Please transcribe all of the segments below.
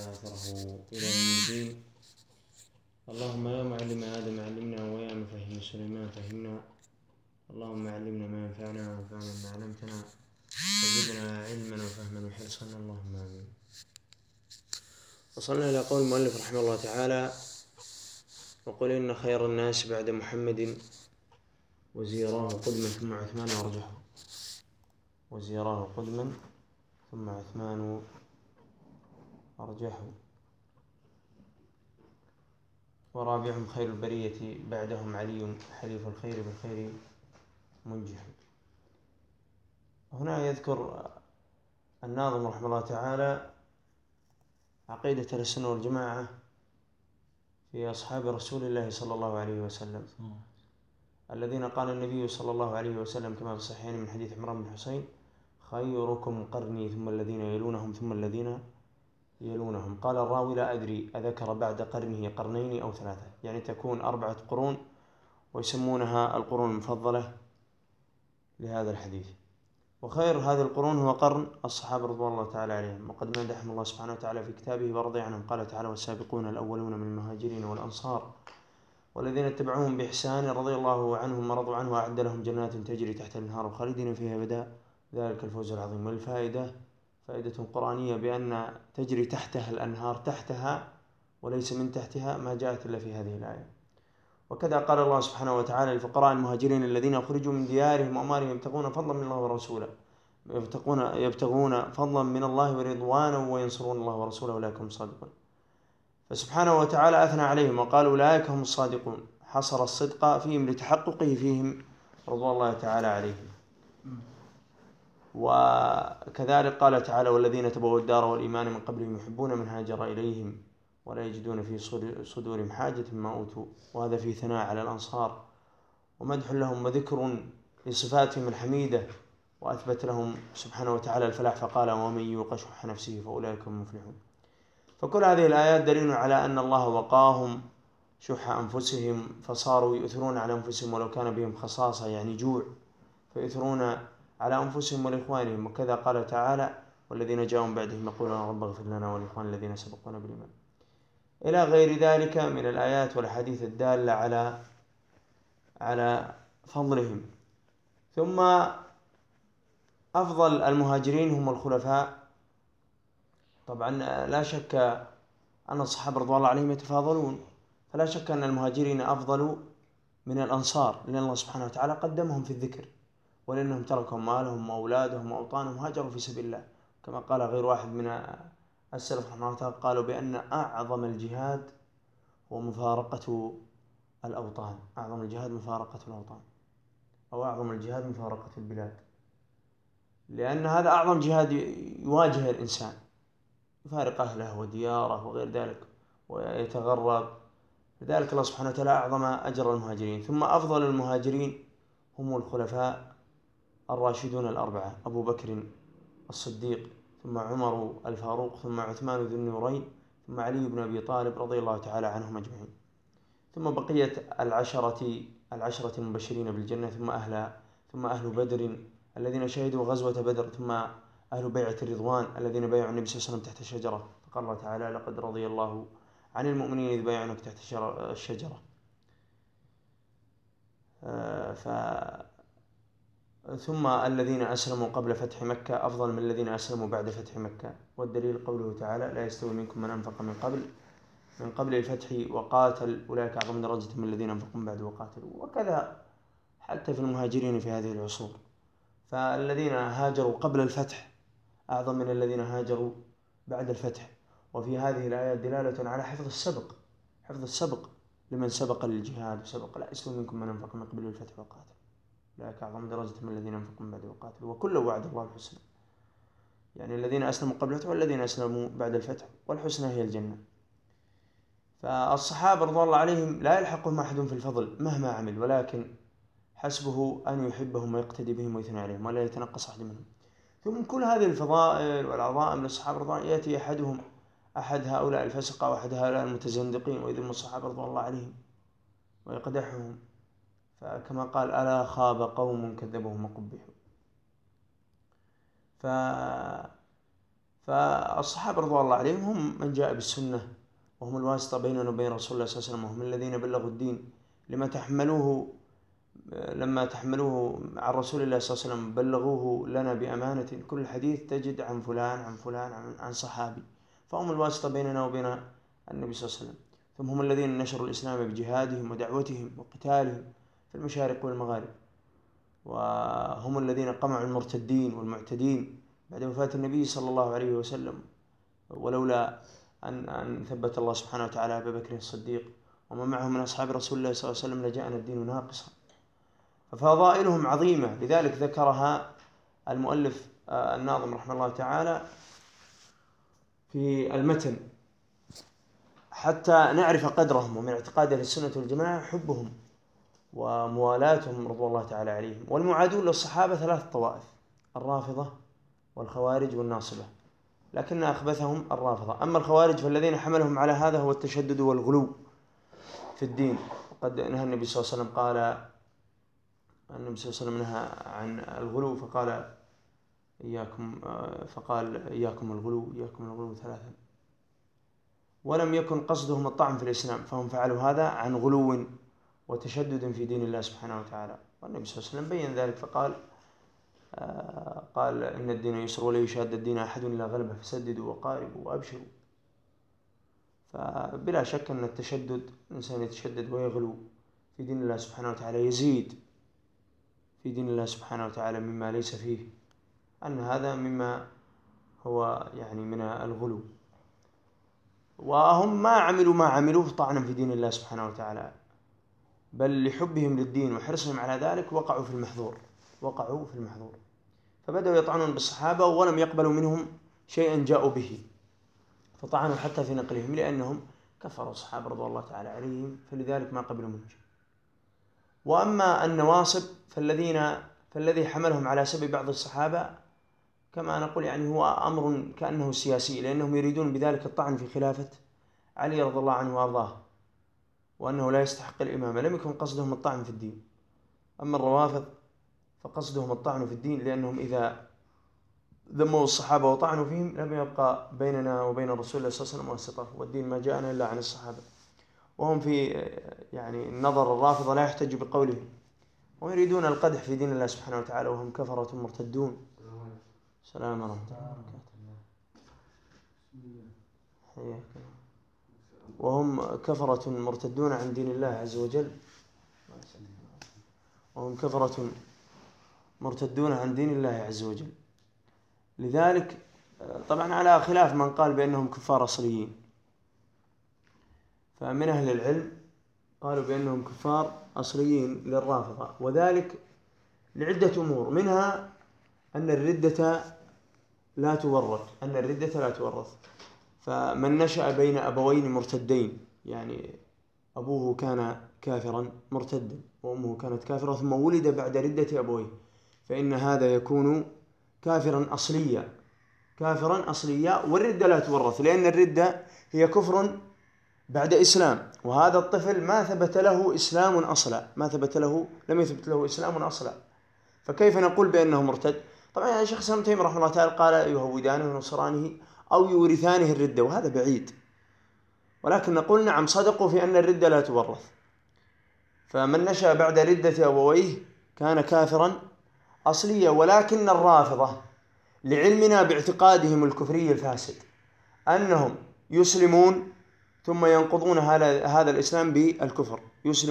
آثره إلى يوم الدين. اللهم يا معلم آدم علمنا، ويا مفهم سليمان فهمنا. اللهم علمنا ما ينفعنا وانفعنا ما علمتنا، وزدنا علما وفهما وحرصا، اللهم آمين. وصلنا إلى قول المؤلف رحمه الله تعالى: وقل إن خير الناس بعد محمد وزيراه قدما ثم عثمان أرجحه. وزيراه قدما ثم عثمان أرجحه. ورابعهم خير البرية بعدهم علي، حليف الخير بالخير منجح. هنا يذكر الناظم رحمه الله تعالى عقيدة أهل السنة والجماعة في أصحاب رسول الله صلى الله عليه وسلم، الذين قال النبي صلى الله عليه وسلم كما في الصحيحين من حديث عمران بن حسين: خيركم قرني ثم الذين يلونهم ثم الذين يلونهم. قال الراوي: لا أدري أذكر بعد قرنه قرنين أو ثلاثة، يعني تكون 4 قرون، ويسمونها القرون المفضلة لهذا الحديث. وخير هذه القرون هو قرن الصحابة رضوان الله تعالى عليهم، وقد مدحهم الله سبحانه وتعالى في كتابه ورضي عنهم. قال تعالى: والسابقون الأولون من المهاجرين والأنصار والذين اتبعوهم بإحسان رضي الله عنهم ورضوا عنه وأعد لهم جنات تجري تحت الأنهار خالدين فيها أبدا ذلك الفوز العظيم. والفائدة فائدة قرآنية بأن تجري تحتها الأنهار تحتها وليس من تحتها، ما جاءت إلا في هذه الآية. وكذا قال الله سبحانه وتعالى: للفقراء المهاجرين الذين أخرجوا من ديارهم وأموالهم يبتغون فضلا من الله ورسوله يبتغون فضلا من الله ورضوانا وينصرون الله ورسوله أولئك هم الصادقون. فسبحانه وتعالى أثنى عليهم وقال: أولئك هم الصادقون، حصر الصدق فيهم لتحققه فيهم رضوان الله تعالى عليهم. وكذلك قال تعالى: والذين تبوأوا الدار والإيمان من قبلهم يحبون من هاجر إليهم ولا يجدون في صدورهم حاجة مما أوتوا. وهذا في ثناء على الأنصار ومدح لهم وذكر لصفاتهم الحميدة، وأثبت لهم سبحانه وتعالى الفلاح فقال: ومن يوق شح نفسه فأولئك هم المفلحون. فكل هذه الآيات دليل على أن الله وقاهم شح أنفسهم، فصاروا يؤثرون على أنفسهم ولو كان بهم خصاصة، يعني جوع، فيؤثرون على أنفسهم ولإخوانهم. وكذا قال تعالى: والذين جاءوا من بعدهم يقولون رب اغفر لنا ولإخواننا الذين سبقونا بالإيمان، إلى غير ذلك من الآيات والحديث الدالة على فضلهم. ثم أفضل المهاجرين هم الخلفاء. طبعا لا شك أن الصحابة رضوان الله عليهم يتفاضلون، فلا شك أن المهاجرين أفضل من الأنصار، لأن الله سبحانه وتعالى قدمهم في الذكر، ولأنهم تركوا مالهم وأولادهم وأوطانهم هاجروا في سبيل الله. كما قال غير واحد من السلف رحمه الله تعالى، قالوا بأن أعظم الجهاد هو مفارقة الأوطان. أعظم الجهاد مفارقة الأوطان، أو أعظم الجهاد مفارقة البلاد، لأن هذا أعظم جهاد يواجه الإنسان، يفارق أهله ودياره وغير ذلك ويتغرب. لذلك الله سبحانه وتعالى أعظم أجر المهاجرين. ثم أفضل المهاجرين هم الخلفاء الراشدون الأربعة: أبو بكر الصديق، ثم عمر الفاروق، ثم عثمان ذو النورين، ثم علي بن أبي طالب رضي الله تعالى عنهم أجمعين، ثم بقية العشرة المبشرين بالجنة، ثم أهل بدر الذين شهدوا غزوة بدر، ثم أهل بيعة الرضوان الذين بايعوا النبي صلى الله عليه وسلم تحت الشجرة. فقال الله تعالى: لقد رضي الله عن المؤمنين إذ بايعونك تحت الشجرة. ثم الذين أسلموا قبل فتح مكة أفضل من الذين أسلموا بعد فتح مكة. والدليل قوله تعالى: لا يستوي منكم من أنفق من قبل الفتح وقاتل أولئك أعظم درجة من الذين أنفقوا من بعد وقاتلوا. وكذا حتى في المهاجرين في هذه العصور، فالذين هاجروا قبل الفتح أعظم من الذين هاجروا بعد الفتح. وفي هذه الآية دلالة على حفظ السبق لمن سبق للجهاد وسبق. لا يستوي منكم من أنفق من قبل الفتح وقاتل أولئك أعظم درجة من الذين أنفقوا من بعد وقاتلوا، وكل وعد الله الحسنى، يعني الذين أسلموا قبل الفتح والذين أسلموا بعد الفتح، والحسنى هي الجنة. فالصحابة رضوان الله عليهم لا يلحقهم أحد في الفضل مهما عمل، ولكن حسبه أن يحبهم ويقتدي بهم ويثني عليهم ولا يتنقص أحد منهم. ثم كل هذه الفضائل والعظائم للصحابة رضوان الله يأتي أحد هؤلاء الفسقة وأحد هؤلاء المتزندقين ويذم الصحابة رضوان الله عليهم ويقدحهم، فكما قال: ألا خاب قوم كذبهم وقبحوا. فالصحابة رضوان الله عليهم هم من جاء بالسنة، وهم الواسطة بيننا وبين رسول الله صلى الله عليه وسلم، وهم الذين بلغوا الدين لما تحملوه عن رسول الله صلى الله عليه وسلم بلغوه لنا بأمانة. كل حديث تجد عن فلان عن فلان عن صحابي، فهم الواسطة بيننا وبين النبي صلى الله عليه وسلم. ثم هم الذين نشروا الإسلام بجهادهم ودعوتهم وقتالهم في المشارق والمغارب، وهم الذين قمعوا المرتدين والمعتدين بعد وفاة النبي صلى الله عليه وسلم. ولولا أن ثبت الله سبحانه وتعالى أبا بكر الصديق ومن معه من أصحاب رسول الله صلى الله عليه وسلم لجاءنا الدين ناقصا. ففضائلهم عظيمة، لذلك ذكرها المؤلف الناظم رحمه الله تعالى في المتن حتى نعرف قدرهم. ومن اعتقاد أهل السنة والجماعة حبهم وموالاتهم رضوان الله تعالى عليهم. والمعادون للصحابة 3 طوائف: الرافضة والخوارج والناصبة، لكن أخبثهم الرافضة. أما الخوارج فالذين حملهم على هذا هو التشدد والغلو في الدين. وقد نهى النبي صلى الله عليه وسلم، قال النبي صلى الله عليه وسلم نهى عن الغلو فقال إياكم الغلو 3. ولم يكن قصدهم الطعن في الإسلام، فهم فعلوا هذا عن غلو وتشدد في دين الله سبحانه وتعالى. والنبي صلى الله عليه وسلم بين ذلك فقال قال إن الدين يسر ولا يشاد الدين أحد إلا غلبه فسددوا وقاربوا وأبشروا. فبلا شك أن التشدد، الإنسان يتشدد ويغلو في دين الله سبحانه وتعالى، يزيد في دين الله سبحانه وتعالى مما ليس فيه، أن هذا مما هو يعني من الغلو. وهم ما عملوا طعنا في دين الله سبحانه وتعالى، بل لحبهم للدين وحرصهم على ذلك وقعوا في المحظور. فبدأوا يطعنون بالصحابة ولم يقبلوا منهم شيئا جاءوا به، فطعنوا حتى في نقلهم، لأنهم كفروا الصحابة رضي الله تعالى عليهم، فلذلك ما قبلوا منهم شيء. وأما النواصب فالذي حملهم على سب بعض الصحابة كما نقول يعني هو أمر كأنه سياسي، لأنهم يريدون بذلك الطعن في خلافة علي رضي الله عنه وأرضاه، وأنه لا يستحق الإمامة. لم يكن قصدهم الطعن في الدين. أما الروافض فقصدهم الطعن في الدين، لأنهم إذا ذموا الصحابة وطعنوا فيهم لم يبقى بيننا وبين رسول الله صلى الله عليه وسلم واسطة، والدين ما جاءنا إلا عن الصحابة. وهم في يعني النظر الرافضة لا يحتج بقولهم، ويريدون القدح في دين الله سبحانه وتعالى، وهم كفرة مرتدون. السلام ورحمة الله وبركاته. وهم كفرة مرتدون عن دين الله عز وجل، لذلك طبعا على خلاف من قال بأنهم كفار أصليين. فمن أهل العلم قالوا بأنهم كفار أصليين للرافضة، وذلك لعدة أمور، منها أن الردة لا تورث. فمن نشأ بين أبوين مرتدين، يعني أبوه كان كافرا مرتدا وأمه كانت كافرة ثم ولد بعد ردة أبويه، فإن هذا يكون كافرا أصليا، والردة لا تورث، لأن الردة هي كفر بعد إسلام، وهذا الطفل لم يثبت له إسلام أصلا، فكيف نقول بأنه مرتد؟ طبعا يعني شيخ ابن تيمية رحمه الله تعالى قال يهودانه ونصرانه أو يورثانه الردة، وهذا بعيد، ولكن نقول نعم صدقوا في أن الردة لا تورث. فمن نشأ بعد ردة أبويه كان كافرا أصليا. ولكن الرافضة لعلمنا باعتقادهم الكفري الفاسد أنهم يسلمون ثم ينقضون هذا الإسلام بالكفر،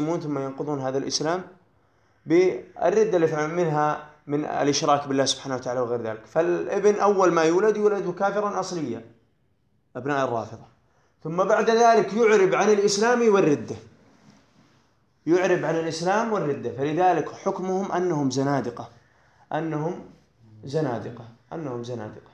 بالردة اللي فهم منها من الإشراك بالله سبحانه وتعالى وغير ذلك. فالابن أول ما يولد كافرا أصليا، أبناء الرافضة، ثم بعد ذلك يعرب عن الإسلام والردة، فلذلك حكمهم أنهم زنادقة.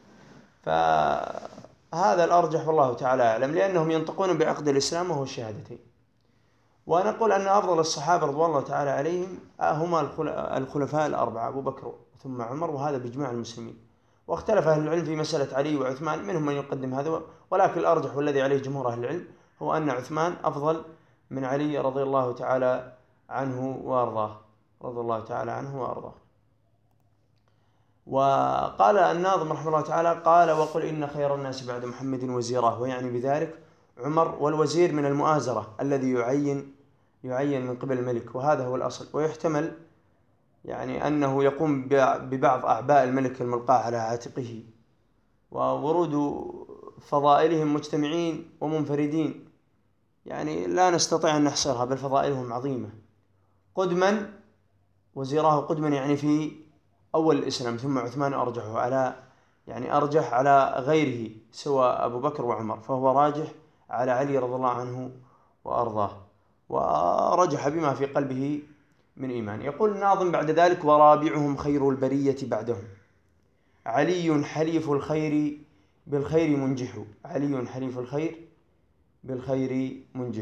فهذا الأرجح والله تعالى أعلم، لأنهم ينطقون بعقد الإسلام وهو الشهادتين. ونقول أن أفضل الصحابة رضوان الله تعالى عليهم هما الخلفاء ال4 أبو بكر ثم عمر، وهذا بإجماع المسلمين. واختلف أهل العلم في مسألة علي وعثمان، منهم من يقدم هذا، ولكن الأرجح والذي عليه جمهور أهل العلم هو أن عثمان أفضل من علي رضي الله تعالى عنه وأرضاه. وقال الناظم رحمه الله تعالى قال وقل إن خير الناس بعد محمد وزيره، ويعني بذلك عمر، والوزير من المؤازرة الذي يعين من قبل الملك، وهذا هو الأصل. ويحتمل يعني أنه يقوم ببعض أعباء الملك الملقاة على عاتقه، وورود فضائلهم مجتمعين ومنفردين، يعني لا نستطيع أن نحصرها، بل فضائلهم عظيمة. قدما وزيراه قدما يعني في أول الإسلام، ثم عثمان أرجحه على أرجح على غيره سوى أبو بكر وعمر، فهو راجح على علي رضي الله عنه وأرضاه، ورجح بما في قلبه من إيمان. يقول الناظم بعد ذلك ورابعهم خير البرية بعدهم علي حليف الخير بالخير منجح. علي حليف الخير بالخير منجح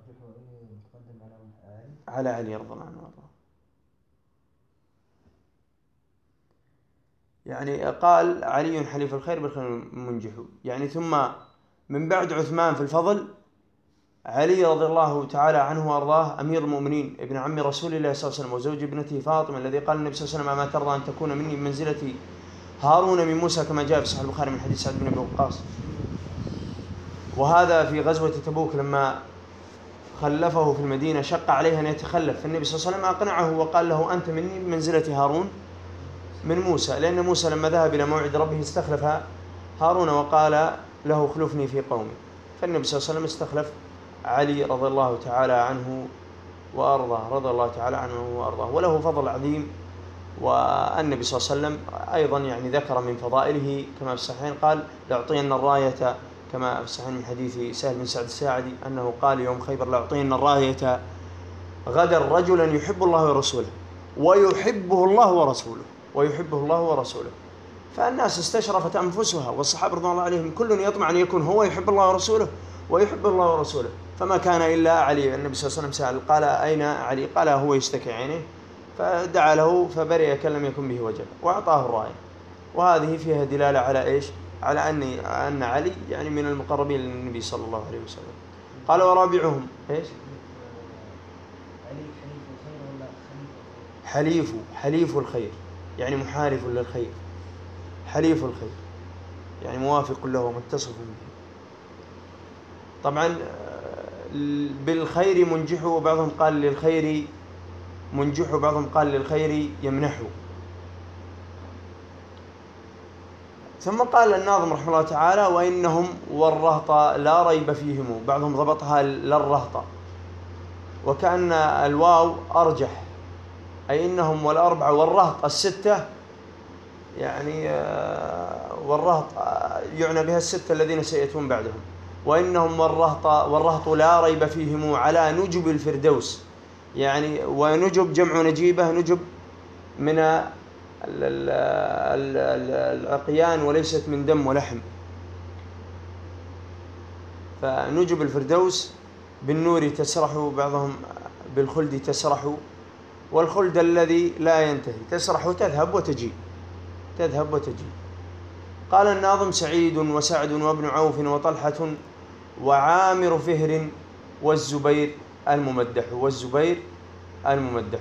على علي رضي الله عنه وارضاه. يعني قال علي حليف الخير بالخير منجح، يعني ثم من بعد عثمان في الفضل علي رضي الله تعالى عنه وارضاه أمير المؤمنين ابن عم رسول الله صلى الله عليه وسلم وزوج ابنته فاطمة، الذي قال النبي صلى الله عليه وسلم ما ترضى أن تكون مني بمنزلة هارون من موسى، كما جاء في صحيح البخاري من حديث سعد بن أبي وقاص. وهذا في غزوة تبوك لما خلفه في المدينة شق عليه أن يتخلف، فالنبي صلى الله عليه وسلم أقنعه وقال له أنت مني بمنزلة هارون من موسى، لأن موسى لما ذهب إلى موعد ربه استخلف هارون وقال له خلفني في قومي، فالنبي صلى الله عليه وسلم استخلف علي رضي الله تعالى عنه وأرضاه، رضي الله تعالى عنه وأرضاه، وله فضل عظيم. والنبي صلى الله عليه وسلم أيضا يعني ذكر من فضائله كما في الصحيحين قال لأعطين الراية، كما في الصحيحين من حديث سهل بن سعد الساعدي أنه قال يوم خيبر لأعطين الراية غدا رجلا يحب الله ورسوله ويحبه الله ورسوله ويحبه الله ورسوله. فالناس استشرفت أنفسها، والصحابة رضي الله عليهم كل يطمع أن يكون هو يحب الله ورسوله ويحب الله ورسوله، فما كان إلا علي. النبي صلى الله عليه وسلم سأل قال أين علي؟ قال هو يشتكي عينه، فدعا له فبرئ كان لم يكن به وجل وأعطاه الراية. وهذه فيها دلالة على إيش؟ على أن علي يعني من المقربين للنبي صلى الله عليه وسلم. قال ورابعهم إيش؟ حليف الخير يعني محارف للخير، حليف الخير يعني موافق له ومتصف به. طبعا بالخير منجح، وبعضهم قال للخير منجح وبعضهم قال للخير يمنحه. ثم قال الناظم رحمه الله تعالى وإنهم والرهط لا ريب فيهم، بعضهم ضبطها للرهط، وكأن الواو أرجح، أي إنهم والأربعة والرهط الستة، يعني والرهط يعنى بها الستة الذين سيأتون بعدهم. وإنهم والرهط لا ريب فيهم على نجب الفردوس، يعني ونجب جمع نجيبة، نجب من العقيان وليست من دم ولحم، فنجب الفردوس بالنور تسرح، بعضهم بالخلد تسرح، والخلد الذي لا ينتهي، تسرح تذهب وتجي، تذهب وتجي. قال الناظم سعيد وسعد وابن عوف وطلحة وعامر فهر والزبير الممدح، والزبير الممدح.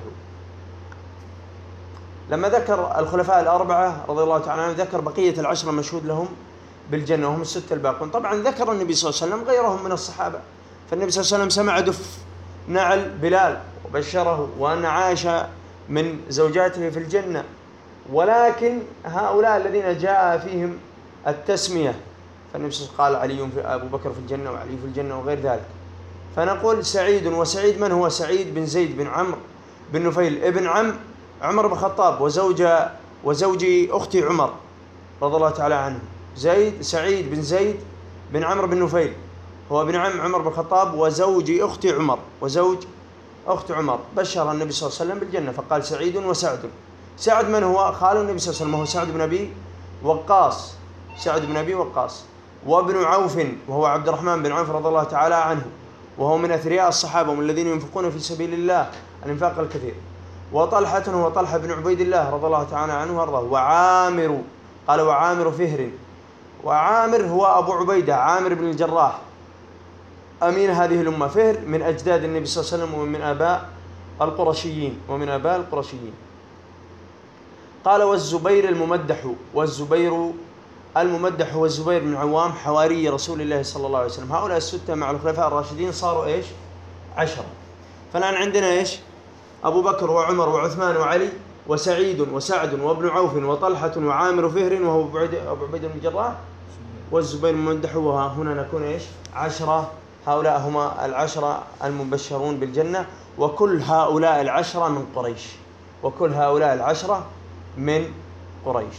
لما ذكر الخلفاء الأربعة رضي الله تعالى عنهم ذكر بقية العشرة المشهود لهم بالجنة وهم الستة الباقون. طبعا ذكر النبي صلى الله عليه وسلم غيرهم من الصحابة، فالنبي صلى الله عليه وسلم سمع دف نعل بلال وبشره وأن عائشة من زوجاته في الجنة، ولكن هؤلاء الذين جاء فيهم التسمية فالنبي صلى الله عليه وسلم قال علي في أبو بكر في الجنة وعلي في الجنة وغير ذلك. فنقول سعيد، وسعيد من هو؟ سعيد بن زيد بن عمرو بن نفيل ابن عم عمر بن الخطاب وزوج أخت عمر رضي الله تعالى عنه. سعيد بن زيد بن عمرو بن نفيل هو ابن عم عمر بن الخطاب وزوج أخت عمر، وزوج أخت عمر. بشر النبي صلى الله عليه وسلم بالجنة فقال سعيد وسعد. سعد من هو؟ خال النبي صلى الله عليه وسلم، هو سعد بن أبي وقاص، سعد بن أبي وقاص. وابن عوف وهو عبد الرحمن بن عوف رضي الله تعالى عنه، وهو من أثرياء الصحابة ومن الذين ينفقون في سبيل الله الإنفاق الكثير. وطلحة هو طلحة بن عبيد الله رضي الله تعالى عنه وارضاه. وعامر قال وعامر فهر، وعامر هو أبو عبيدة عامر بن الجراح أمين هذه الأمة. فهر من أجداد النبي صلى الله عليه وسلم ومن آباء القرشيين، قال والزبير الممدح، والزبير الممدح هو الزبير بن عوام حواري رسول الله صلى الله عليه وسلم. هؤلاء الستة مع الخلفاء الراشدين صاروا إيش؟ 10. فالآن عندنا إيش؟ أبو بكر وعمر وعثمان وعلي وسعيد وسعد وابن عوف وطلحة وعامر فهر وهو أبو عبيدة بن الجراح والزبير الممدح. وهنا نكون إيش؟ 10. هؤلاء هما 10 المبشرون بالجنة، وكل هؤلاء 10 من قريش، وكل هؤلاء 10 من قريش.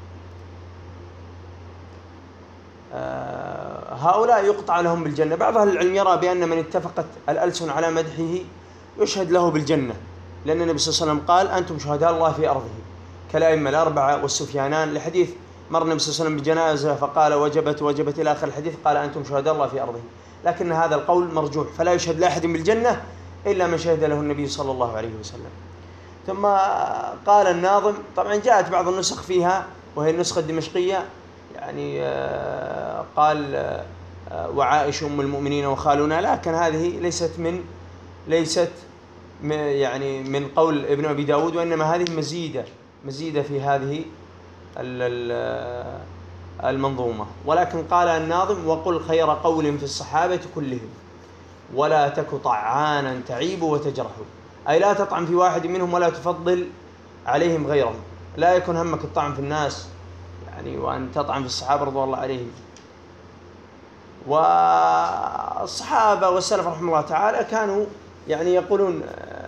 هؤلاء يقطع لهم بالجنة. بعض أهل العلم يرى بأن من اتفقت الألسن على مدحه يشهد له بالجنة، لأن النبي صلى الله عليه وسلم قال أنتم شهداء الله في أرضه، كالأئمة الأربعة والسفيانان، لحديث مر النبي صلى الله عليه وسلم بجنازة فقال وجبت إلى آخر الحديث، قال أنتم شهداء الله في أرضه. لكن هذا القول مرجوح، فلا يشهد لأحد بالجنة إلا من شهد له النبي صلى الله عليه وسلم. ثم قال الناظم، طبعا جاءت بعض النسخ فيها وهي النسخة الدمشقية، يعني قال وعائشة أم المؤمنين وخالنا، لكن هذه ليست يعني من قول ابن أبي داود، وإنما هذه مزيدة في هذه المنظومة. ولكن قال الناظم وقل خير قول في الصحابة كلهم ولا تك طعانا تعيب وتجرح، أي لا تطعن في واحد منهم ولا تفضل عليهم غيرهم. لا يكون همك الطعن في الناس يعني وأن تطعن في الصحابة رضي الله عليهم. والصحابة والسلف رحمه الله تعالى كانوا يعني يقولون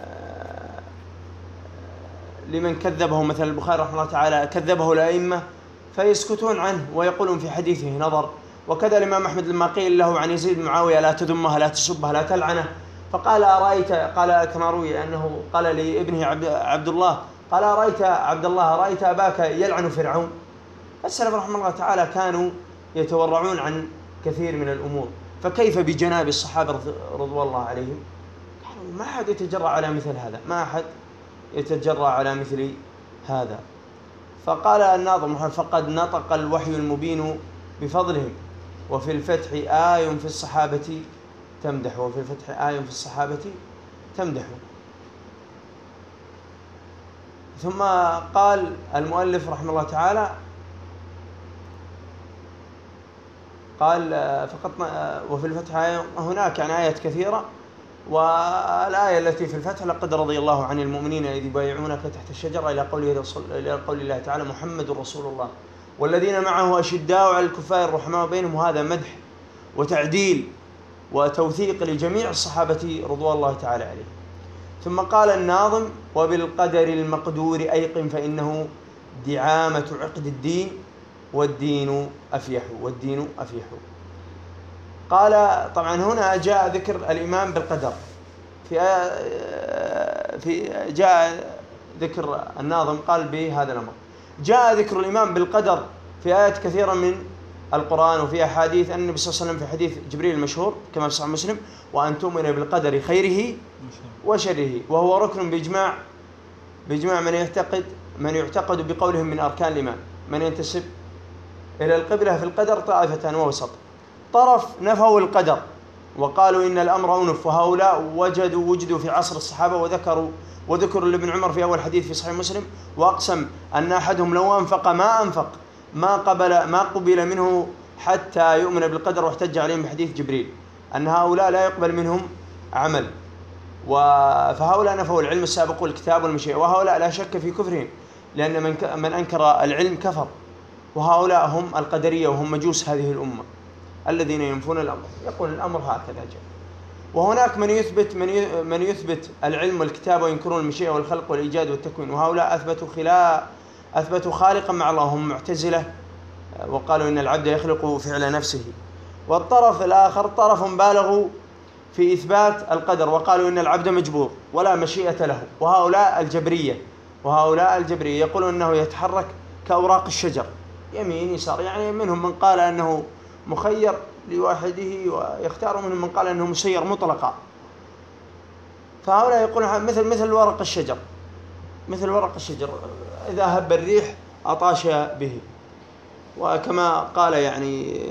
لمن كذبه، مثل البخاري رحمه الله تعالى كذبه الأئمة فيسكتون عنه ويقولون في حديثه نظر. وكذا الإمام أحمد لما قيل له عن يزيد بن معاوية لا تذمه لا تسبه لا تلعنه، فقال أرأيت، قال كما روي أنه قال لابنه عبد الله، قال أرأيت عبد الله أرأيت أباك يلعن فرعون. السلف رحمه الله تعالى كانوا يتورعون عن كثير من الأمور، فكيف بجناب الصحابة رضوان الله عليهم؟ ما أحد يتجرأ على مثل هذا، ما أحد يتجرأ على مثل هذا. فقال الناظم فقد نطق الوحي المبين بفضلهم وفي الفتح آي في الصحابة تمدح، وفي الفتح آي في الصحابة تمدح. ثم قال المؤلف رحمه الله تعالى قال فقط وفي الفتح آية، هناك يعني آيات كثيرة، والآية التي في الفتح لقد رضي الله عن المؤمنين إذ يبايعونك تحت الشجرة إلى قول الله تعالى محمد رسول الله والذين معه أشداء على الكفار رحماء بينهم، وهذا مدح وتعديل وتوثيق لجميع الصحابة رضوان الله تعالى عليه. ثم قال الناظم وبالقدر المقدور أيقن فإنه دعامة عقد الدين والدين أفيح، والدين أفيح. قال طبعا هنا جاء ذكر الإيمان بالقدر جاء ذكر الناظم قال بهذا الأمر، جاء ذكر الإيمان بالقدر في آيات كثيرة من القرآن وفي أحاديث أن النبي صلى الله عليه وسلم في حديث جبريل المشهور كما في صحيح مسلم وأن تؤمن بالقدر خيره وشره، وهو ركن بإجماع من يعتقد بقولهم من أركان الإيمان. من ينتسب إلى القبلة في القدر طائفتان ووسط، طرف نفوا القدر وقالوا إن الأمر أنف، وهؤلاء وجدوا في عصر الصحابة وذكروا لابن عمر في أول حديث في صحيح مسلم وأقسم أن أحدهم لو أنفق ما قبل منه حتى يؤمن بالقدر، واحتج عليهم بحديث جبريل أن هؤلاء لا يقبل منهم عمل. فهؤلاء نفوا العلم السابق والكتاب والمشيئة، وهؤلاء لا شك في كفرهم لأن من أنكر العلم كفر، وهؤلاء هم القدرية وهم مجوس هذه الأمة الذين ينفون الأمر، يقول الأمر هكذا جاء. وهناك من يثبت العلم والكتاب وينكرون المشيئة والخلق والإيجاد والتكوين، وهؤلاء أثبتوا خالقا مع الله، هم معتزلة وقالوا إن العبد يخلق فعل نفسه. والطرف الآخر طرف بالغوا في إثبات القدر وقالوا إن العبد مجبور ولا مشيئة له، وهؤلاء الجبرية يقولون أنه يتحرك كأوراق الشجر يمين يسار، يعني منهم من قال أنه مخير لواحده ويختار، منهم من قال أنه مسير مطلقا. فهؤلاء يقولون مثل ورق الشجر إذا هب الريح أطاش به. وكما قال يعني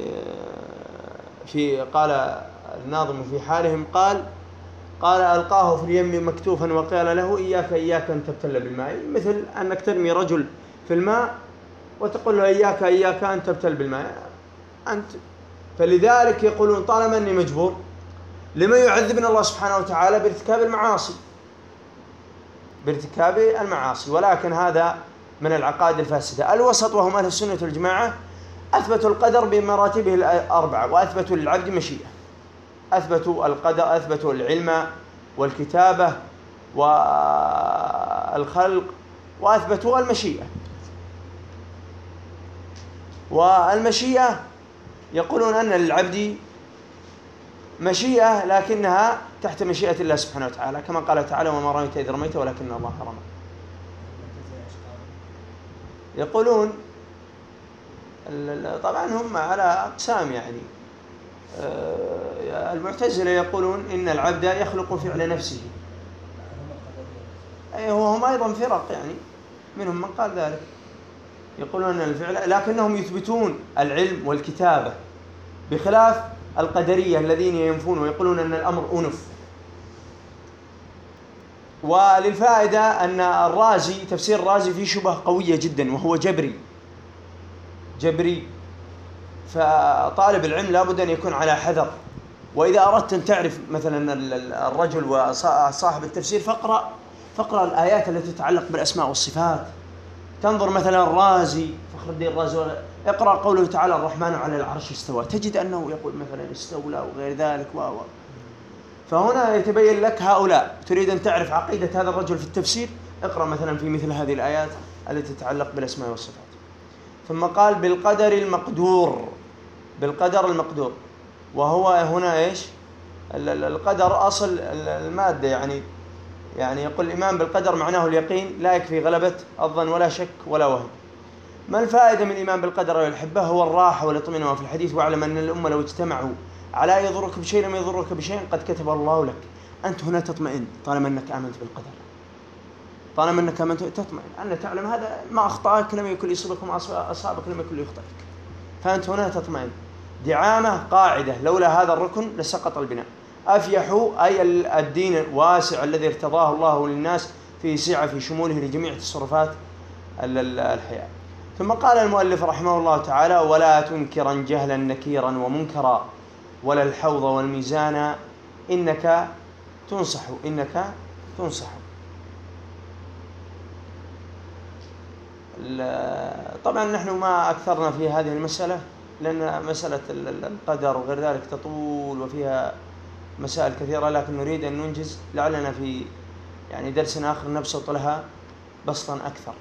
قال الناظم في حالهم قال ألقاه في اليم مكتوفا وقال له إياك أن تبتل بالماء، مثل أنك ترمي رجل في الماء وتقول له إياك إياك أن تبتل بالماء أنت. فلذلك يقولون طالما أني مجبور لما يعذبنا الله سبحانه وتعالى بارتكاب المعاصي. ولكن هذا من العقائد الفاسدة. الوسط وهم أهل السنة والجماعة أثبتوا القدر بمراتبه الأربعة، وأثبتوا للعبد مشيئة، أثبتوا القدر، أثبتوا العلم والكتابة والخلق، وأثبتوا المشيئة. والمشيئة يقولون أن للعبد مشيئة لكنها تحت مشيئة الله سبحانه وتعالى، كما قال تعالى وما رميت إذ رميت ولكن الله رمى. يقولون طبعا هم على أقسام، يعني المعتزلة يقولون إن العبد يخلق فعل نفسه، وهم أيضا فرق، يعني منهم من قال ذلك، يقولون أن الفعل، لكنهم يثبتون العلم والكتابة، بخلاف القدرية الذين ينفون ويقولون أن الأمر أنف. وللفائدة أن الرازي، تفسير الرازي فيه شبهة قوية جدا، وهو جبري، فطالب العلم لابد أن يكون على حذر. وإذا أردت أن تعرف مثلا الرجل وصاحب التفسير فاقرأ الآيات التي تتعلق بالأسماء والصفات. تنظر مثلا الرازي، فخر الدين الرازي، اقرأ قوله تعالى الرحمن على العرش استوى، تجد أنه يقول مثلا استولى وغير ذلك فهنا يتبين لك هؤلاء. تريد أن تعرف عقيدة هذا الرجل في التفسير، اقرأ مثلا في مثل هذه الآيات التي تتعلق بالأسماء والصفات. ثم قال بالقدر المقدور، وهو هنا إيش؟ القدر أصل المادة، يعني يقول الإمام بالقدر معناه اليقين، لا يكفي غلبة الظن ولا شك ولا وهم. ما الفائدة من الإيمان بالقدر أيها الأحبة؟ هو الراحة والاطمئنان. في الحديث واعلم أن الأمة لو اجتمعوا على يضرك بشيء لم يضرك بشيء قد كتب الله لك. أنت هنا تطمئن طالما أنك آمنت بالقدر، طالما أنك آمنت تطمئن أن تعلم هذا ما أخطأك لم يكن يصيبك، وما أصابك لم يكن يخطئك، فأنت هنا تطمئن. دعامة قاعدة، لولا هذا الركن لسقط البناء. أفيحوا أي الدين الواسع الذي ارتضاه الله للناس، فيه سعة في شموله لجميع تصرفات الحياة. ثم قال المؤلف رحمه الله تعالى ولا تنكرا جهلا نكيرا ومنكرا ولا الحوض والميزان إنك تنصح. طبعا نحن ما أكثرنا في هذه المسألة، لأن مسألة القدر وغير ذلك تطول وفيها مسائل كثيرة، لكن نريد أن ننجز لعلنا في درس آخر نبسط لها بسطا أكثر.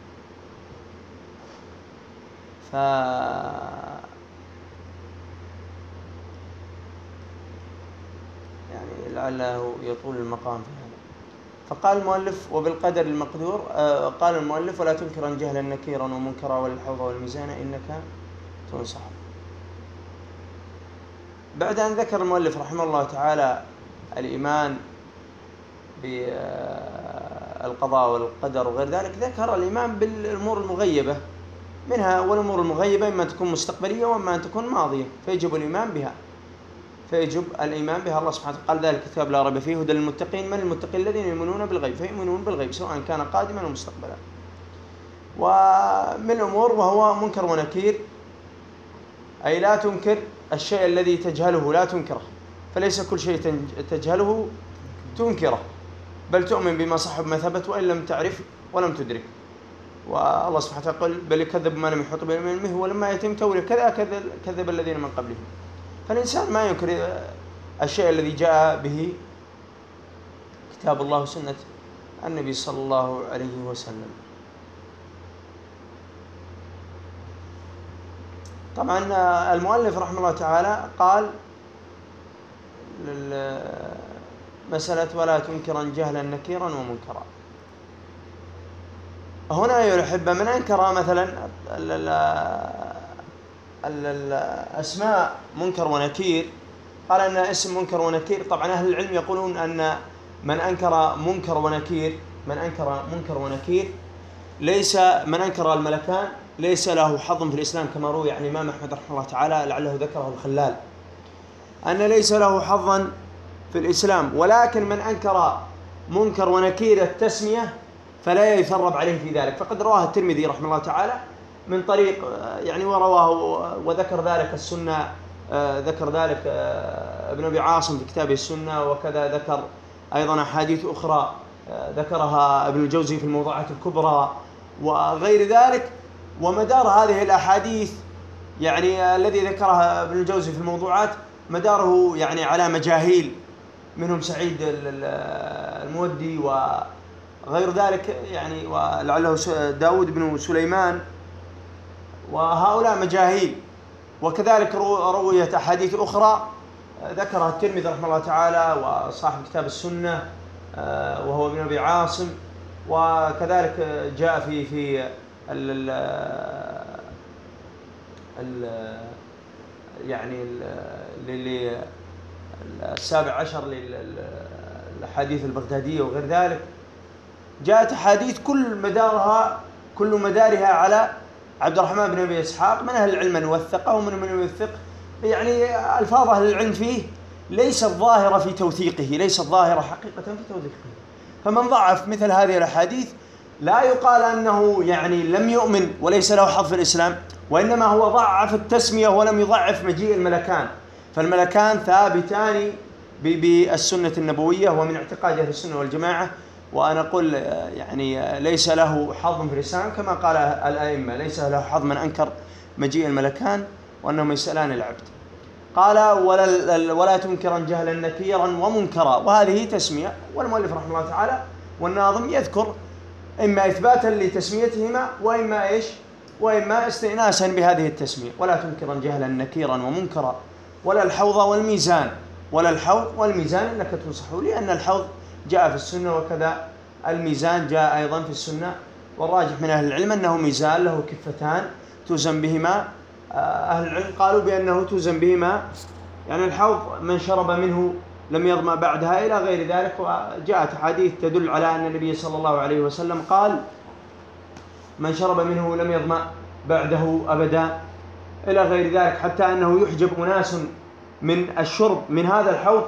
لعله يطول المقام في هذا. فقال المؤلف وبالقدر المقدور، قال المؤلف ولا تنكرا جهلا نكيرا ومنكرا ولا الحوض والميزان إنك تنصح. بعد أن ذكر المؤلف رحمه الله تعالى الإيمان بالقضاء والقدر وغير ذلك، ذكر الإيمان بالأمور المغيبة، منها والأمور المغيبة إما أن تكون مستقبلية وإما أن تكون ماضية، فيجب الإيمان بها. الله سبحانه وتعالى قال ذلك الكتاب لا ريب فيه هدى للمتقين. من المتقين؟ الذين يؤمنون بالغيب، فيؤمنون بالغيب سواء كان قادما أو مستقبلا. ومن الأمور وهو منكر ونكير، أي لا تنكر الشيء الذي تجهله، لا تنكره، فليس كل شيء تجهله تنكره، بل تؤمن بما صح بما ثبت وإن لم تعرف ولم تدرك. والله سبحانه وتعالى يقول بل كذب ما لم يحط بعلمه ولما يتم تأويله كذب الذين من قبلهم. فالإنسان ما ينكر الشيء الذي جاء به كتاب الله وسنة النبي صلى الله عليه وسلم. طبعا المؤلف رحمه الله تعالى قال مسألة ولا تنكرا جهلا نكيرا ومنكرا. هنا أيها الأحبة من أنكر مثلا الأسماء منكر ونكير، قال أن اسم منكر ونكير، طبعا أهل العلم يقولون أن من أنكر منكر ونكير ليس من أنكر الملكان ليس له حظ في الإسلام، كما روي عن الإمام أحمد رحمه الله تعالى لعله ذكره الخلال أن ليس له حظا في الإسلام. ولكن من أنكر منكر ونكير التسمية فلا يثرب عليه في ذلك. فقد رواه الترمذي رحمه الله تعالى من طريق يعني ورواه وذكر ذلك السنة، ذكر ذلك ابن أبي عاصم في كتابه السنة، وكذا ذكر أيضا أحاديث أخرى ذكرها ابن الجوزي في الموضوعات الكبرى وغير ذلك. ومدار هذه الأحاديث يعني الذي ذكرها ابن الجوزي في الموضوعات مداره يعني على مجاهيل، منهم سعيد المودي وغير ذلك يعني، ولعله داود بن سليمان، وهؤلاء مجاهيل. وكذلك رويت أحاديث أخرى ذكرها الترمذي رحمه الله تعالى وصاحب كتاب السنة وهو ابن أبي عاصم، وكذلك جاء في يعني السابع عشر للأحاديث البغدادية وغير ذلك، جاءت أحاديث كل مدارها على عبد الرحمن بن أبي إسحاق، من أهل العلم من وثقه ومن يوثق، يعني ألفاظ أهل العلم فيه ليست ظاهرة في توثيقه، ليست ظاهرة حقيقة في توثيقه. فمن ضعف مثل هذه الأحاديث لا يقال أنه يعني لم يؤمن وليس له حظ في الإسلام، وإنما هو ضعف التسمية ولم يضعف مجيء الملكان. فالملكان ثابتان بالسنة النبوية ومن اعتقاد أهل السنة والجماعة. وأنا أقول يعني ليس له حظ في الإسلام كما قال الأئمة، ليس له حظ من أنكر مجيء الملكان وأنهم يسألان العبد. قال ولا تنكرا جهلا نكيرا ومنكرا، وهذه تسمية، والمؤلف رحمه الله تعالى والناظم يذكر إما إثباتا لتسميتهما وإما استئناسا بهذه التسمية. ولا تنكرا جهلا نكيرا ومنكرا، ولا الحوض والميزان، ولا الحوض والميزان إنك تنصحه، لأن الحوض جاء في السنة وكذا الميزان جاء أيضا في السنة. والراجح من أهل العلم أنه ميزان له كفتان توزن بهما، أهل العلم قالوا بأنه توزن بهما يعني الحوض من شرب منه لم يظمأ بعدها إلى غير ذلك. وجاءت حديث تدل على أن النبي صلى الله عليه وسلم قال من شرب منه لم يظمأ بعده أبدا إلى غير ذلك، حتى أنه يحجب أناس من الشرب من هذا الحوض،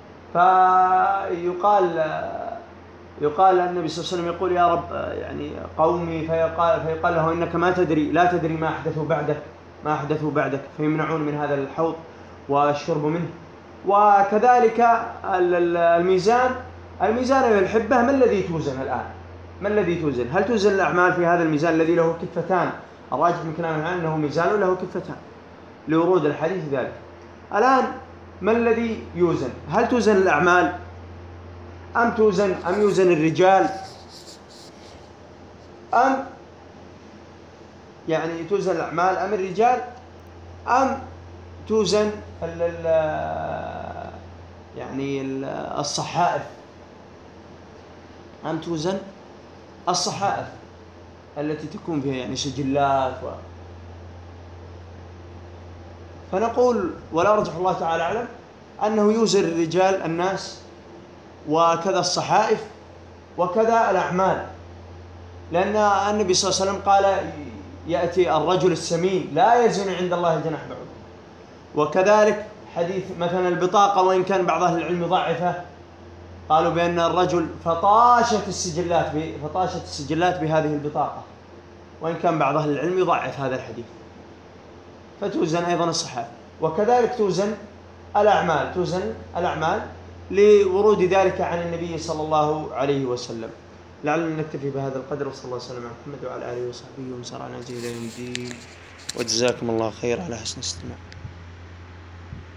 فيقال النبي صلى الله عليه وسلم يقول يا رب يعني قومي، فيقال له إنك لا تدري ما أحدثوا بعدك فيمنعون من هذا الحوض والشرب منه. وكذلك الميزان أيها الأحبة، ما الذي توزن الآن؟ ما الذي توزن؟ هل توزن الأعمال في هذا الميزان الذي له كفتان؟ الراجح من كلام العلماء أنه ميزان له كفتان لورود الحديث ذلك. الآن ما الذي يوزن؟ هل توزن الأعمال أم يوزن الرجال، أم يعني توزن الأعمال أم الرجال، أم توزن يعني الصحائف، أم توزن الصحائف التي تكون فيها يعني سجلات فنقول ولا رجح الله تعالى أعلم أنه يوزن الرجال الناس وكذا الصحائف وكذا الأعمال، لأن النبي صلى الله عليه وسلم قال يأتي الرجل السمين لا يزن عند الله جناح بعوضة. وكذلك حديث مثلا البطاقة، وإن كان بعض أهل العلم ضعفه، قالوا بأن الرجل فطاشت السجلات بهذه البطاقة، وإن كان بعض أهل العلم يضعف هذا الحديث. فتوزن أيضا الصحائف، وكذلك توزن الأعمال لورود ذلك عن النبي صلى الله عليه وسلم. لعلنا نكتفي بهذا القدر، وصلى الله وسلم على محمد وعلى آله وصحبه ومن سار على نهجه إلى يوم الدين، وجزاكم الله خير على حسن الاستماع.